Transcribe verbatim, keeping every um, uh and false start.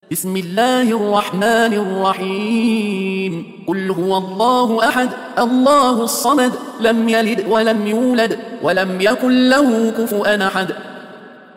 بسم الله الرحمن الرحيم قل هو الله أحد الله الصمد لم يلد ولم يولد ولم يكن له كفؤا أحد